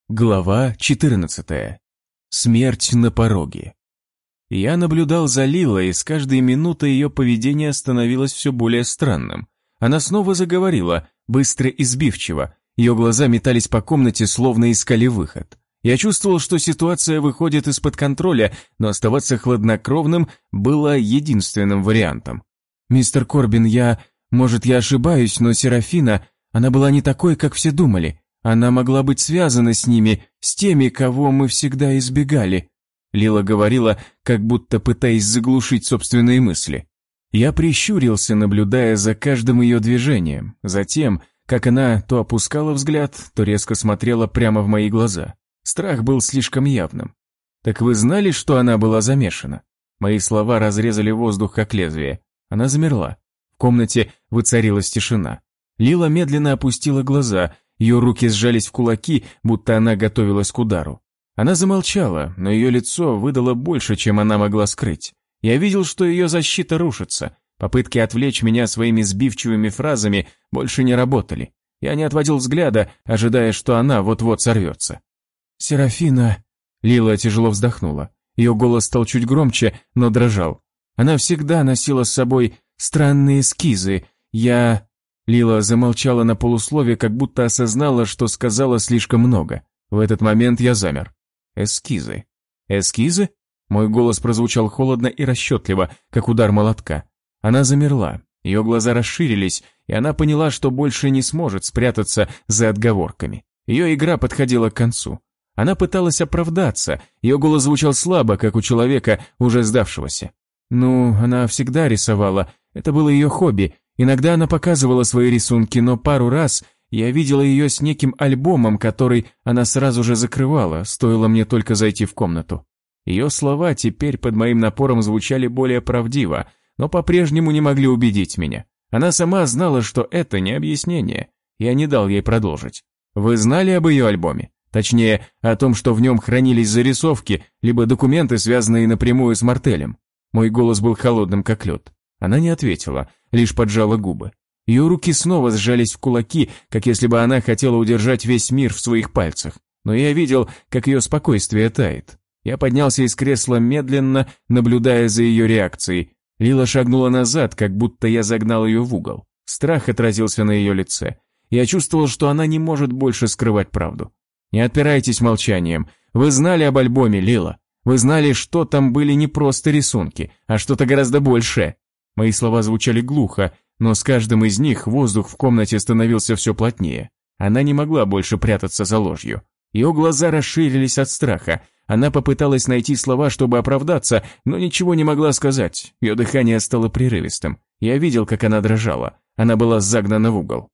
Глава 14. Смерть на пороге. Я наблюдал за Лилой, и с каждой минутой ее поведение становилось все более странным. Она снова заговорила, быстро и сбивчиво. Ее глаза метались по комнате, словно искали выход. Я чувствовал, что ситуация выходит из-под контроля, но оставаться хладнокровным было единственным вариантом. «Мистер Корбин, может, я ошибаюсь, но Серафина, она была не такой, как все думали. Она могла быть связана с ними, с теми, кого мы всегда избегали». Лила говорила, как будто пытаясь заглушить собственные мысли. Я прищурился, наблюдая за каждым ее движением, за тем, как она то опускала взгляд, то резко смотрела прямо в мои глаза. Страх был слишком явным. «Так вы знали, что она была замешана?» Мои слова разрезали воздух, как лезвие. Она замерла. В комнате воцарилась тишина. Лила медленно опустила глаза. Ее руки сжались в кулаки, будто она готовилась к удару. Она замолчала, но ее лицо выдало больше, чем она могла скрыть. Я видел, что ее защита рушится. Попытки отвлечь меня своими сбивчивыми фразами больше не работали. Я не отводил взгляда, ожидая, что она вот-вот сорвется. «Серафина...» Лила тяжело вздохнула. Ее голос стал чуть громче, но дрожал. Она всегда носила с собой странные эскизы. Лила замолчала на полуслове, как будто осознала, что сказала слишком много. В этот момент я замер. Эскизы. Эскизы? Мой голос прозвучал холодно и расчетливо, как удар молотка. Она замерла, ее глаза расширились, и она поняла, что больше не сможет спрятаться за отговорками. Ее игра подходила к концу. Она пыталась оправдаться, ее голос звучал слабо, как у человека, уже сдавшегося. Она всегда рисовала, это было ее хобби. Иногда она показывала свои рисунки, но пару раз я видела ее с неким альбомом, который она сразу же закрывала, стоило мне только зайти в комнату. Ее слова теперь под моим напором звучали более правдиво, но по-прежнему не могли убедить меня. Она сама знала, что это не объяснение. Я не дал ей продолжить. Вы знали об ее альбоме? Точнее, о том, что в нем хранились зарисовки, либо документы, связанные напрямую с Мартелем. Мой голос был холодным, как лед. Она не ответила, лишь поджала губы. Ее руки снова сжались в кулаки, как если бы она хотела удержать весь мир в своих пальцах. Но я видел, как ее спокойствие тает. Я поднялся из кресла медленно, наблюдая за ее реакцией. Лила шагнула назад, как будто я загнал ее в угол. Страх отразился на ее лице. Я чувствовал, что она не может больше скрывать правду. «Не отпирайтесь молчанием. Вы знали об альбоме, Лила. Вы знали, что там были не просто рисунки, а что-то гораздо большее». Мои слова звучали глухо, но с каждым из них воздух в комнате становился все плотнее. Она не могла больше прятаться за ложью. Ее глаза расширились от страха. Она попыталась найти слова, чтобы оправдаться, но ничего не могла сказать. Ее дыхание стало прерывистым. Я видел, как она дрожала. Она была загнана в угол.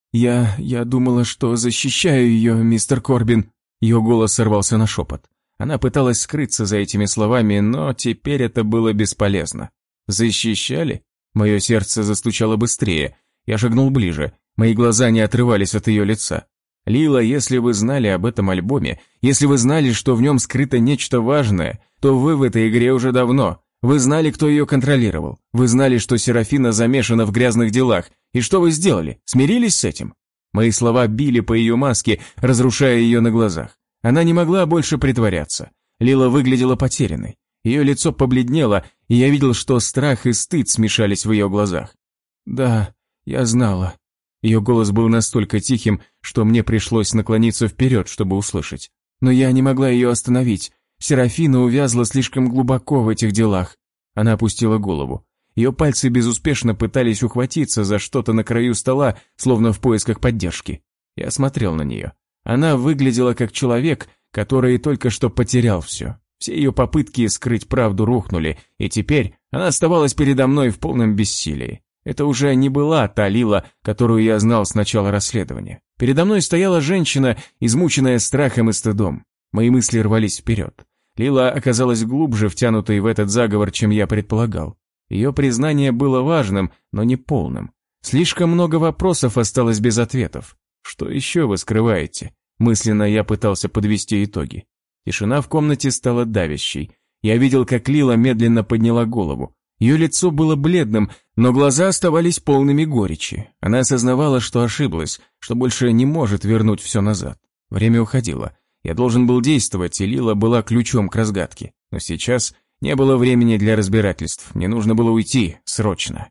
«Я думала, что защищаю ее, мистер Корбин». Ее голос сорвался на шепот. Она пыталась скрыться за этими словами, но теперь это было бесполезно. «Защищали?» Мое сердце застучало быстрее. Я шагнул ближе. Мои глаза не отрывались от ее лица. «Лила, если вы знали об этом альбоме, если вы знали, что в нем скрыто нечто важное, то вы в этой игре уже давно. Вы знали, кто ее контролировал. Вы знали, что Серафина замешана в грязных делах. И что вы сделали? Смирились с этим?» Мои слова били по ее маске, разрушая ее на глазах. Она не могла больше притворяться. Лила выглядела потерянной. Ее лицо побледнело, и я видел, что страх и стыд смешались в ее глазах. «Да, я знала». Ее голос был настолько тихим, что мне пришлось наклониться вперед, чтобы услышать. Но я не могла ее остановить. Серафина увязла слишком глубоко в этих делах. Она опустила голову. Ее пальцы безуспешно пытались ухватиться за что-то на краю стола, словно в поисках поддержки. Я смотрел на нее. Она выглядела как человек, который только что потерял все. Все ее попытки скрыть правду рухнули, и теперь она оставалась передо мной в полном бессилии. Это уже не была та Лила, которую я знал с начала расследования. Передо мной стояла женщина, измученная страхом и стыдом. Мои мысли рвались вперед. Лила оказалась глубже втянутой в этот заговор, чем я предполагал. Ее признание было важным, но не полным. Слишком много вопросов осталось без ответов. «Что еще вы скрываете?» Мысленно я пытался подвести итоги. Тишина в комнате стала давящей. Я видел, как Лила медленно подняла голову. Ее лицо было бледным, но глаза оставались полными горечи. Она осознавала, что ошиблась, что больше не может вернуть все назад. Время уходило. Я должен был действовать, и Лила была ключом к разгадке. Но сейчас не было времени для разбирательств, мне нужно было уйти, срочно.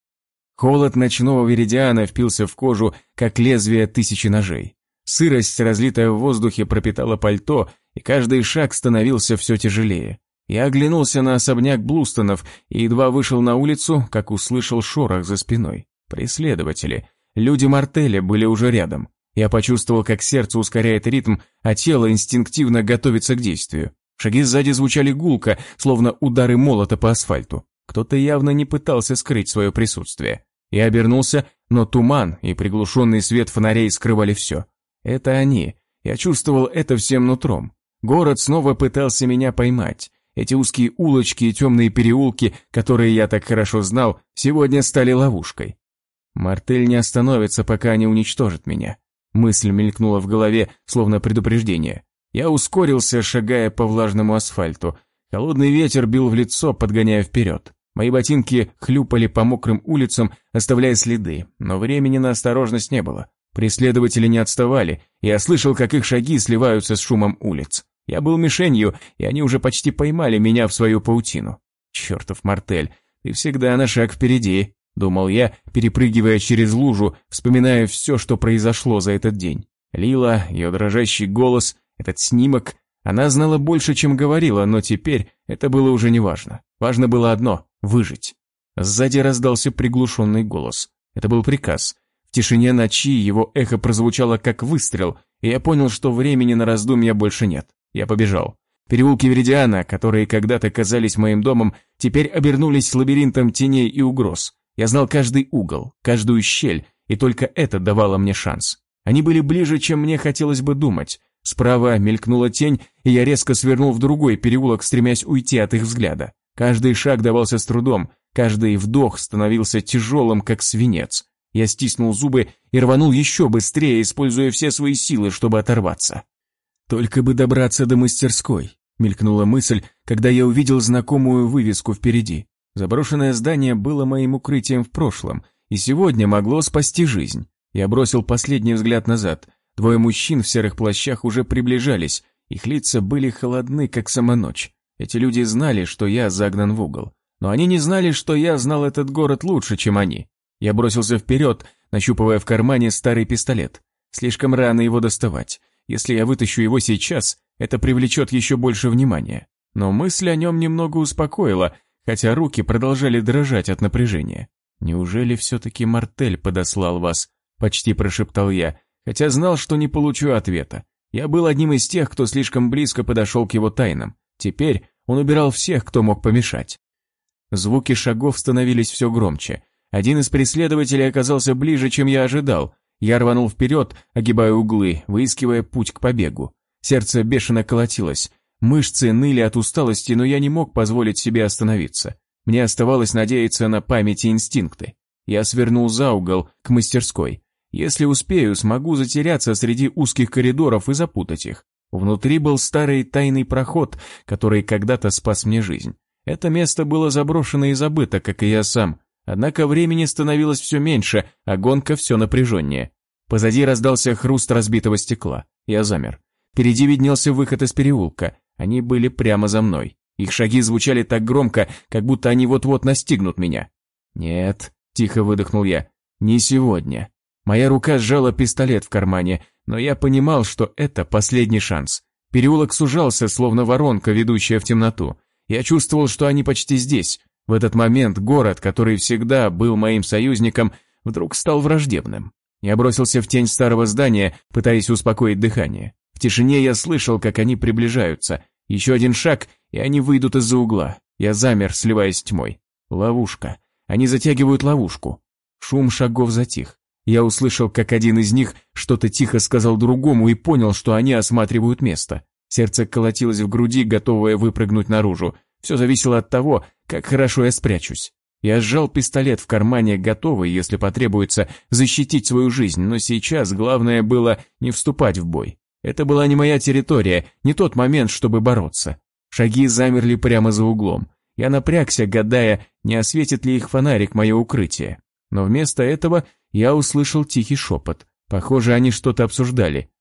Холод ночного Веридиана впился в кожу, как лезвие тысячи ножей. Сырость, разлитая в воздухе, пропитала пальто, и каждый шаг становился все тяжелее. Я оглянулся на особняк Блустонов и едва вышел на улицу, как услышал шорох за спиной. Преследователи, люди Мартеля были уже рядом. Я почувствовал, как сердце ускоряет ритм, а тело инстинктивно готовится к действию. Шаги сзади звучали гулко, словно удары молота по асфальту. Кто-то явно не пытался скрыть свое присутствие. Я обернулся, но туман и приглушенный свет фонарей скрывали все. Это они. Я чувствовал это всем нутром. Город снова пытался меня поймать. Эти узкие улочки и темные переулки, которые я так хорошо знал, сегодня стали ловушкой. Мартель не остановится, пока не уничтожит меня. Мысль мелькнула в голове, словно предупреждение. Я ускорился, шагая по влажному асфальту. Холодный ветер бил в лицо, подгоняя вперед. Мои ботинки хлюпали по мокрым улицам, оставляя следы, но времени на осторожность не было. Преследователи не отставали, и я слышал, как их шаги сливаются с шумом улиц. Я был мишенью, и они уже почти поймали меня в свою паутину. Чертов Мартель, ты всегда на шаг впереди. Думал я, перепрыгивая через лужу, вспоминая все, что произошло за этот день. Лила, ее дрожащий голос, этот снимок. Она знала больше, чем говорила, но теперь это было уже неважно. Важно было одно – выжить. Сзади раздался приглушенный голос. Это был приказ. В тишине ночи его эхо прозвучало как выстрел, и я понял, что времени на раздумья больше нет. Я побежал. Переулки Веридиана, которые когда-то казались моим домом, теперь обернулись лабиринтом теней и угроз. Я знал каждый угол, каждую щель, и только это давало мне шанс. Они были ближе, чем мне хотелось бы думать. Справа мелькнула тень, и я резко свернул в другой переулок, стремясь уйти от их взгляда. Каждый шаг давался с трудом, каждый вдох становился тяжелым, как свинец. Я стиснул зубы и рванул еще быстрее, используя все свои силы, чтобы оторваться. «Только бы добраться до мастерской», — мелькнула мысль, когда я увидел знакомую вывеску впереди. Заброшенное здание было моим укрытием в прошлом, и сегодня могло спасти жизнь. Я бросил последний взгляд назад. Двое мужчин в серых плащах уже приближались, их лица были холодны, как сама ночь. Эти люди знали, что я загнан в угол, но они не знали, что я знал этот город лучше, чем они. Я бросился вперед, нащупывая в кармане старый пистолет. Слишком рано его доставать. Если я вытащу его сейчас, это привлечет еще больше внимания. Но мысль о нем немного успокоила, хотя руки продолжали дрожать от напряжения. «Неужели все-таки Мартель подослал вас?» – почти прошептал я, хотя знал, что не получу ответа. Я был одним из тех, кто слишком близко подошел к его тайнам. Теперь он убирал всех, кто мог помешать. Звуки шагов становились все громче. Один из преследователей оказался ближе, чем я ожидал. Я рванул вперед, огибая углы, выискивая путь к побегу. Сердце бешено колотилось. Мышцы ныли от усталости, но я не мог позволить себе остановиться. Мне оставалось надеяться на память и инстинкты. Я свернул за угол, к мастерской. Если успею, смогу затеряться среди узких коридоров и запутать их. Внутри был старый тайный проход, который когда-то спас мне жизнь. Это место было заброшено и забыто, как и я сам. Однако времени становилось все меньше, а гонка все напряженнее. Позади раздался хруст разбитого стекла. Я замер. Впереди виднелся выход из переулка. Они были прямо за мной. Их шаги звучали так громко, как будто они вот-вот настигнут меня. «Нет», — тихо выдохнул я, — «не сегодня». Моя рука сжала пистолет в кармане, но я понимал, что это последний шанс. Переулок сужался, словно воронка, ведущая в темноту. Я чувствовал, что они почти здесь. В этот момент город, который всегда был моим союзником, вдруг стал враждебным. Я бросился в тень старого здания, пытаясь успокоить дыхание. В тишине я слышал, как они приближаются. Еще один шаг, и они выйдут из-за угла. Я замер, сливаясь с тьмой. Ловушка. Они затягивают ловушку. Шум шагов затих. Я услышал, как один из них что-то тихо сказал другому и понял, что они осматривают место. Сердце колотилось в груди, готовое выпрыгнуть наружу. Все зависело от того, как хорошо я спрячусь. Я сжал пистолет в кармане, готовый, если потребуется, защитить свою жизнь, но сейчас главное было не вступать в бой. Это была не моя территория, не тот момент, чтобы бороться. Шаги замерли прямо за углом. Я напрягся, гадая, не осветит ли их фонарик мое укрытие. Но вместо этого я услышал тихий шепот. Похоже, они что-то обсуждали.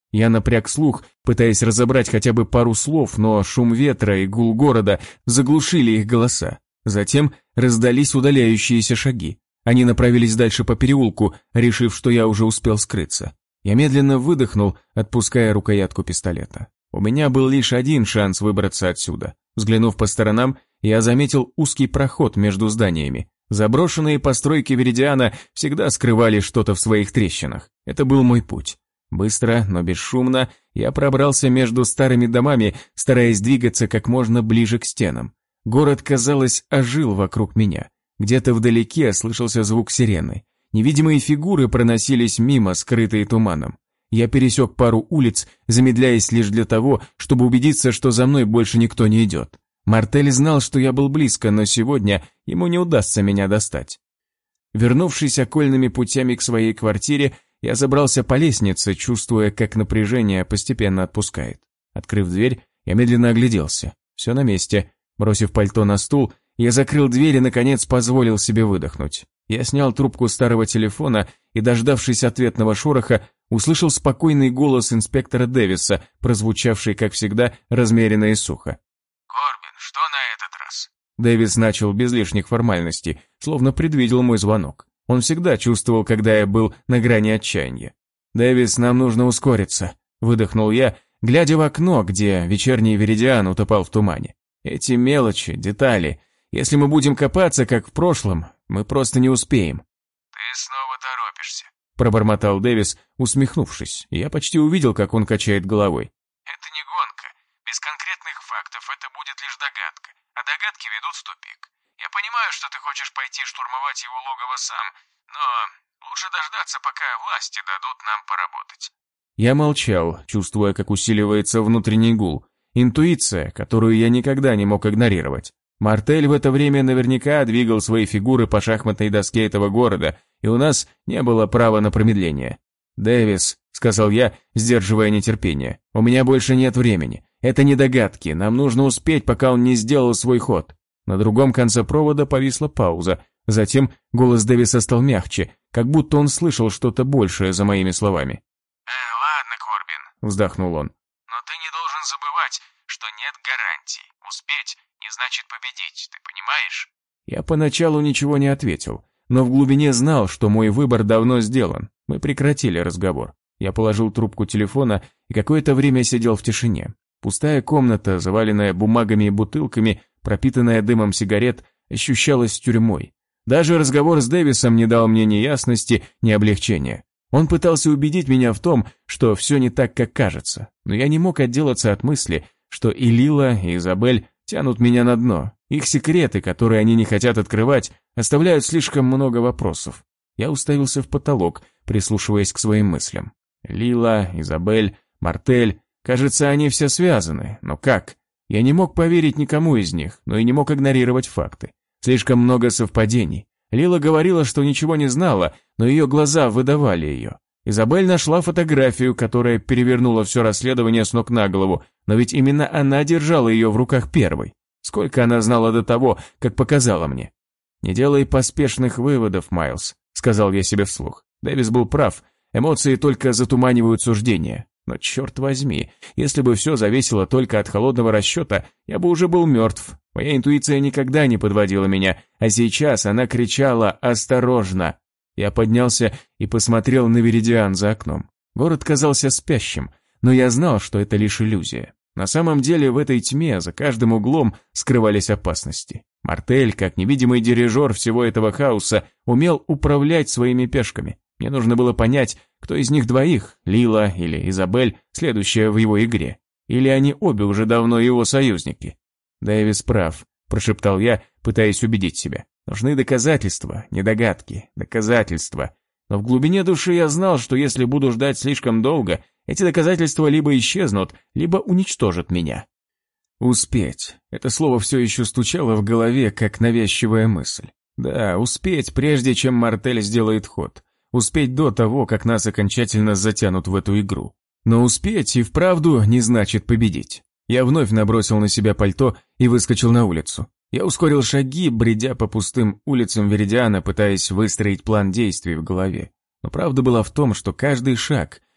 Я напряг слух, пытаясь разобрать хотя бы пару слов, но шум ветра и гул города заглушили их голоса. Затем раздались удаляющиеся шаги. Они направились дальше по переулку, решив, что я уже успел скрыться. Я медленно выдохнул, отпуская рукоятку пистолета. У меня был лишь один шанс выбраться отсюда. Взглянув по сторонам, я заметил узкий проход между зданиями. Заброшенные постройки Веридиана всегда скрывали что-то в своих трещинах. Это был мой путь. Быстро, но бесшумно я пробрался между старыми домами, стараясь двигаться как можно ближе к стенам. Город, казалось, ожил вокруг меня. Где-то вдалеке слышался звук сирены. Невидимые фигуры проносились мимо, скрытые туманом. Я пересек пару улиц, замедляясь лишь для того, чтобы убедиться, что за мной больше никто не идет. Мартель знал, что я был близко, но сегодня ему не удастся меня достать. Вернувшись окольными путями к своей квартире, я забрался по лестнице, чувствуя, как напряжение постепенно отпускает. Открыв дверь, я медленно огляделся. Все на месте. Бросив пальто на стул, я закрыл дверь и, наконец, позволил себе выдохнуть. Я снял трубку старого телефона и, дождавшись ответного шороха, услышал спокойный голос инспектора Дэвиса, прозвучавший, как всегда, размеренно и сухо. «Корбин, что на этот раз?» Дэвис начал без лишних формальностей, словно предвидел мой звонок. Он всегда чувствовал, когда я был на грани отчаяния. «Дэвис, нам нужно ускориться», — выдохнул я, глядя в окно, где вечерний Веридиан утопал в тумане. «Эти мелочи, детали. Если мы будем копаться, как в прошлом, мы просто не успеем». «Ты снова торопишься», — пробормотал Дэвис, усмехнувшись, и я почти увидел, как он качает головой. «Это не гонка. Без конкретных фактов это будет лишь догадка, а догадки ведут в тупик. Я понимаю, что ты хочешь пойти штурмовать его логово сам, но лучше дождаться, пока власти дадут нам поработать». Я молчал, чувствуя, как усиливается внутренний гул. Интуиция, которую я никогда не мог игнорировать. Мартель в это время наверняка двигал свои фигуры по шахматной доске этого города, и у нас не было права на промедление. «Дэвис», — сказал я, сдерживая нетерпение, — «у меня больше нет времени. Это не догадки, нам нужно успеть, пока он не сделал свой ход». На другом конце провода повисла пауза. Затем голос Дэвиса стал мягче, как будто он слышал что-то большее за моими словами. Ладно, Корбин», — вздохнул он. «но ты не должен забывать, что нет гарантий. Успеть не значит победить, ты понимаешь?» Я поначалу ничего не ответил, но в глубине знал, что мой выбор давно сделан. Мы прекратили разговор. Я положил трубку телефона и какое-то время сидел в тишине. Пустая комната, заваленная бумагами и бутылками, пропитанная дымом сигарет, ощущалась тюрьмой. Даже разговор с Дэвисом не дал мне ни ясности, ни облегчения. Он пытался убедить меня в том, что все не так, как кажется, но я не мог отделаться от мысли, что и Лила, и Изабель тянут меня на дно. Их секреты, которые они не хотят открывать, оставляют слишком много вопросов. Я уставился в потолок, прислушиваясь к своим мыслям. Лила, Изабель, Мартель, кажется, они все связаны, но как? Я не мог поверить никому из них, но и не мог игнорировать факты. Слишком много совпадений. Лила говорила, что ничего не знала, но ее глаза выдавали ее. Изабель нашла фотографию, которая перевернула все расследование с ног на голову, но ведь именно она держала ее в руках первой. Сколько она знала до того, как показала мне. «Не делай поспешных выводов, Майлз», — сказал я себе вслух. Дэвис был прав, эмоции только затуманивают суждения. Но черт возьми, если бы все зависело только от холодного расчета, я бы уже был мертв. Моя интуиция никогда не подводила меня, а сейчас она кричала «Осторожно!». Я поднялся и посмотрел на Веридиан за окном. Город казался спящим, но я знал, что это лишь иллюзия. На самом деле в этой тьме за каждым углом скрывались опасности. Мартель, как невидимый дирижер всего этого хаоса, умел управлять своими пешками. Мне нужно было понять, кто из них двоих, Лила или Изабель, следующая в его игре. Или они обе уже давно его союзники. «Дэвис прав», – прошептал я, пытаясь убедить себя. «Нужны доказательства, не догадки, доказательства». Но в глубине души я знал, что если буду ждать слишком долго, эти доказательства либо исчезнут, либо уничтожат меня. «Успеть». Это слово все еще стучало в голове, как навязчивая мысль. Да, успеть, прежде чем Мартель сделает ход. Успеть до того, как нас окончательно затянут в эту игру. Но успеть и вправду не значит победить. Я вновь набросил на себя пальто и выскочил на улицу. Я ускорил шаги, бредя по пустым улицам Веридиана, пытаясь выстроить план действий в голове. Но правда была в том, что каждый шаг,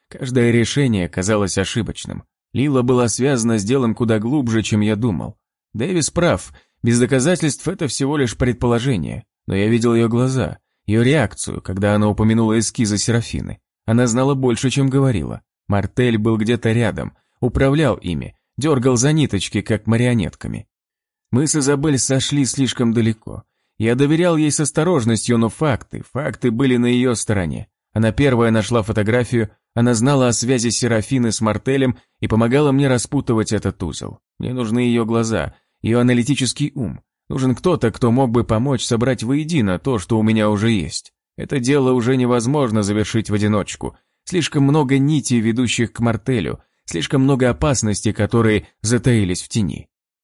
Каждое решение казалось ошибочным. Лила была связана с делом куда глубже, чем я думал. Дэвис прав, без доказательств это всего лишь предположение, но я видел ее глаза, ее реакцию, когда она упомянула эскизы Серафины. Она знала больше, чем говорила. Мартель был где-то рядом, управлял ими, дергал за ниточки, как марионетками. Мы с Изабель сошли слишком далеко. Я доверял ей с осторожностью, но факты были на ее стороне. Она первая нашла фотографию, она знала о связи Серафины с Мартелем и помогала мне распутывать этот узел. Мне нужны ее глаза, ее аналитический ум. Нужен кто-то, кто мог бы помочь собрать воедино то, что у меня уже есть. Это дело уже невозможно завершить в одиночку. Слишком много нитей, ведущих к Мартелю, слишком много опасностей, которые затаились в тени.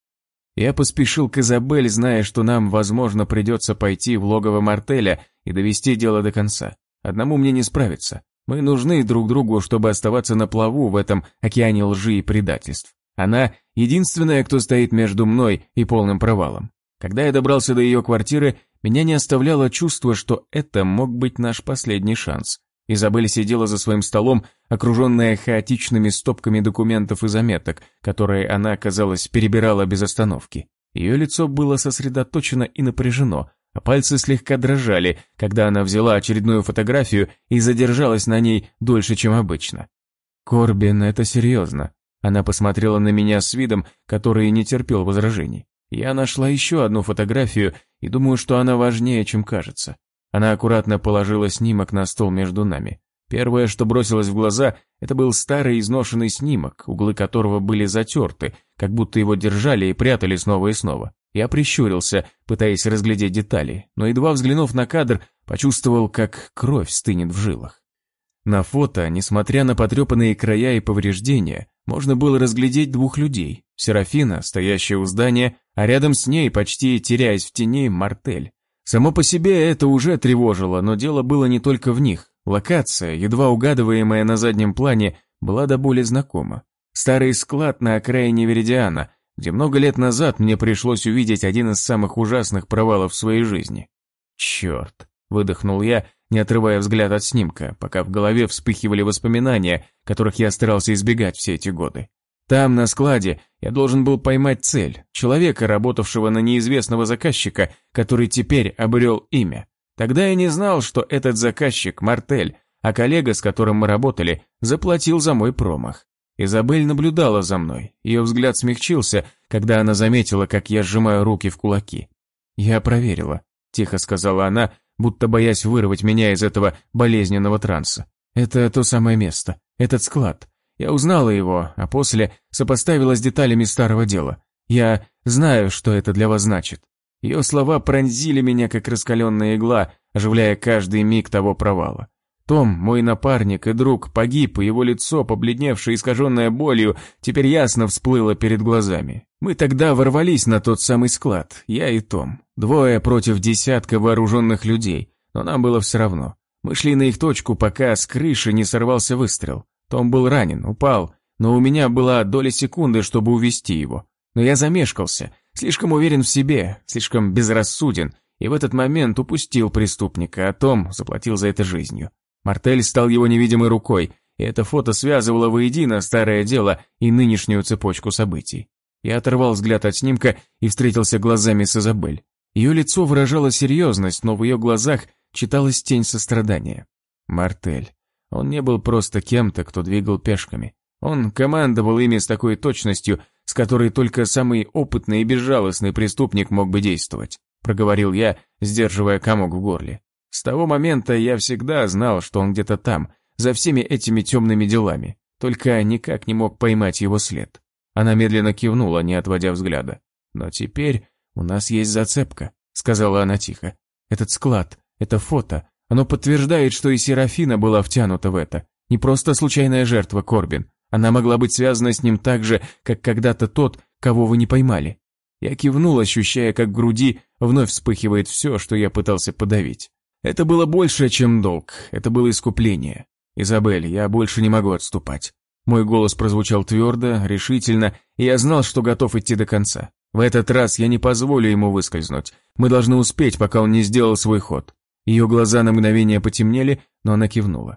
Я поспешил к Изабель, зная, что нам, возможно, придется пойти в логово Мартеля и довести дело до конца. Одному мне не справиться. Мы нужны друг другу, чтобы оставаться на плаву в этом океане лжи и предательств. Она единственная, кто стоит между мной и полным провалом. Когда я добрался до ее квартиры, меня не оставляло чувство, что это мог быть наш последний шанс. Изабель сидела за своим столом, окруженная хаотичными стопками документов и заметок, которые она, казалось, перебирала без остановки. Ее лицо было сосредоточено и напряжено, а пальцы слегка дрожали, когда она взяла очередную фотографию и задержалась на ней дольше, чем обычно. «Корбин, это серьезно». Она посмотрела на меня с видом, который не терпел возражений. Я нашла еще одну фотографию и думаю, что она важнее, чем кажется. Она аккуратно положила снимок на стол между нами. Первое, что бросилось в глаза, это был старый изношенный снимок, углы которого были затерты, как будто его держали и прятали снова и снова. Я прищурился, пытаясь разглядеть детали, но едва взглянув на кадр, почувствовал, как кровь стынет в жилах. На фото, несмотря на потрепанные края и повреждения, можно было разглядеть двух людей. Серафина, стоящая у здания, а рядом с ней, почти теряясь в тени, Мартель. Само по себе это уже тревожило, но дело было не только в них. Локация, едва угадываемая на заднем плане, была до боли знакома. Старый склад на окраине Веридиана, где много лет назад мне пришлось увидеть один из самых ужасных провалов в своей жизни. «Черт!» – выдохнул я, не отрывая взгляд от снимка, пока в голове вспыхивали воспоминания, которых я старался избегать все эти годы. Там, на складе, я должен был поймать цель, человека, работавшего на неизвестного заказчика, который теперь обрел имя. Тогда я не знал, что этот заказчик – Мартель, а коллега, с которым мы работали, заплатил за мой промах. Изабель наблюдала за мной, ее взгляд смягчился, когда она заметила, как я сжимаю руки в кулаки. «Я проверила», – тихо сказала она, будто боясь вырвать меня из этого болезненного транса. «Это то самое место, этот склад. Я узнала его, а после сопоставила с деталями старого дела. Я знаю, что это для вас значит». Ее слова пронзили меня, как раскаленная игла, оживляя каждый миг того провала. Том, мой напарник и друг, погиб, и его лицо, побледневшее и искаженное болью, теперь ясно всплыло перед глазами. Мы тогда ворвались на тот самый склад, я и Том. 2 против десятка вооруженных людей, но нам было все равно. Мы шли на их точку, пока с крыши не сорвался выстрел. Том был ранен, упал, но у меня была доля секунды, чтобы увести его. Но я замешкался, слишком уверен в себе, слишком безрассуден, и в этот момент упустил преступника, а Том заплатил за это жизнью. Мартель стал его невидимой рукой, и это фото связывало воедино старое дело и нынешнюю цепочку событий. Я оторвал взгляд от снимка и встретился глазами с Изабель. Ее лицо выражало серьезность, но в ее глазах читалась тень сострадания. Мартель. Он не был просто кем-то, кто двигал пешками. Он командовал ими с такой точностью, с которой только самый опытный и безжалостный преступник мог бы действовать, проговорил я, сдерживая комок в горле. С того момента я всегда знал, что он где-то там, за всеми этими темными делами, только никак не мог поймать его след. Она медленно кивнула, не отводя взгляда. «Но теперь у нас есть зацепка», — сказала она тихо. «Этот склад, это фото, оно подтверждает, что и Серафина была втянута в это. Не просто случайная жертва, Корбин. Она могла быть связана с ним так же, как когда-то тот, кого вы не поймали». Я кивнул, ощущая, как в груди вновь вспыхивает все, что я пытался подавить. Это было больше, чем долг, это было искупление. «Изабель, я больше не могу отступать». Мой голос прозвучал твердо, решительно, и я знал, что готов идти до конца. В этот раз я не позволю ему выскользнуть. Мы должны успеть, пока он не сделал свой ход. Ее глаза на мгновение потемнели, но она кивнула.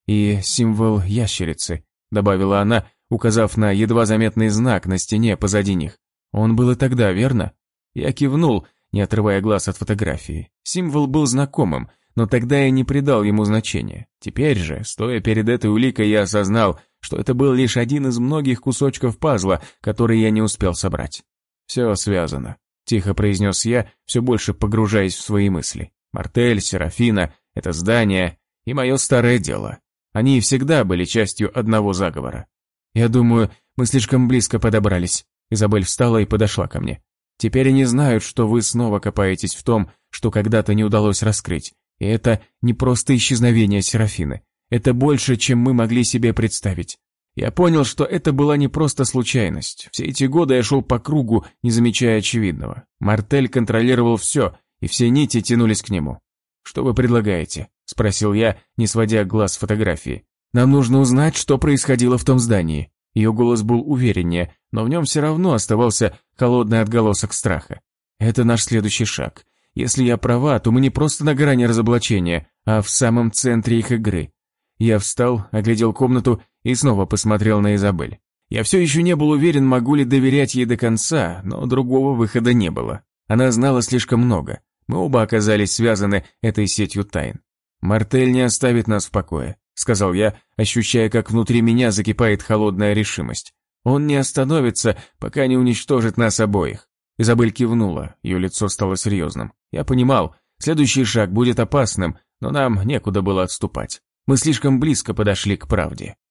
«И символ ящерицы», — добавила она, указав на едва заметный знак на стене позади них. «Он был и тогда, верно?» Я кивнул, не отрывая глаз от фотографии. Символ был знакомым, но тогда я не придал ему значения. Теперь же, стоя перед этой уликой, я осознал, что это был лишь один из многих кусочков пазла, который я не успел собрать. «Все связано», — тихо произнес я, все больше погружаясь в свои мысли. «Мартель, Серафина, это здание и мое старое дело. Они всегда были частью одного заговора. Я думаю, мы слишком близко подобрались». Изабель встала и подошла ко мне. «Теперь они знают, что вы снова копаетесь в том, что когда-то не удалось раскрыть. И это не просто исчезновение Серафины. Это больше, чем мы могли себе представить. Я понял, что это была не просто случайность. Все эти годы я шел по кругу, не замечая очевидного. Мартель контролировал все, и все нити тянулись к нему. «Что вы предлагаете?» – спросил я, не сводя глаз с фотографии. «Нам нужно узнать, что происходило в том здании». Ее голос был увереннее, но в нем все равно оставался холодный отголосок страха. «Это наш следующий шаг. Если я права, то мы не просто на грани разоблачения, а в самом центре их игры». Я встал, оглядел комнату и снова посмотрел на Изабель. Я все еще не был уверен, могу ли доверять ей до конца, но другого выхода не было. Она знала слишком много. Мы оба оказались связаны этой сетью тайн. «Мартель не оставит нас в покое», — сказал я, ощущая, как внутри меня закипает холодная решимость. «Он не остановится, пока не уничтожит нас обоих». Изабель кивнула, ее лицо стало серьезным. Я понимал, следующий шаг будет опасным, но нам некуда было отступать. Мы слишком близко подошли к правде.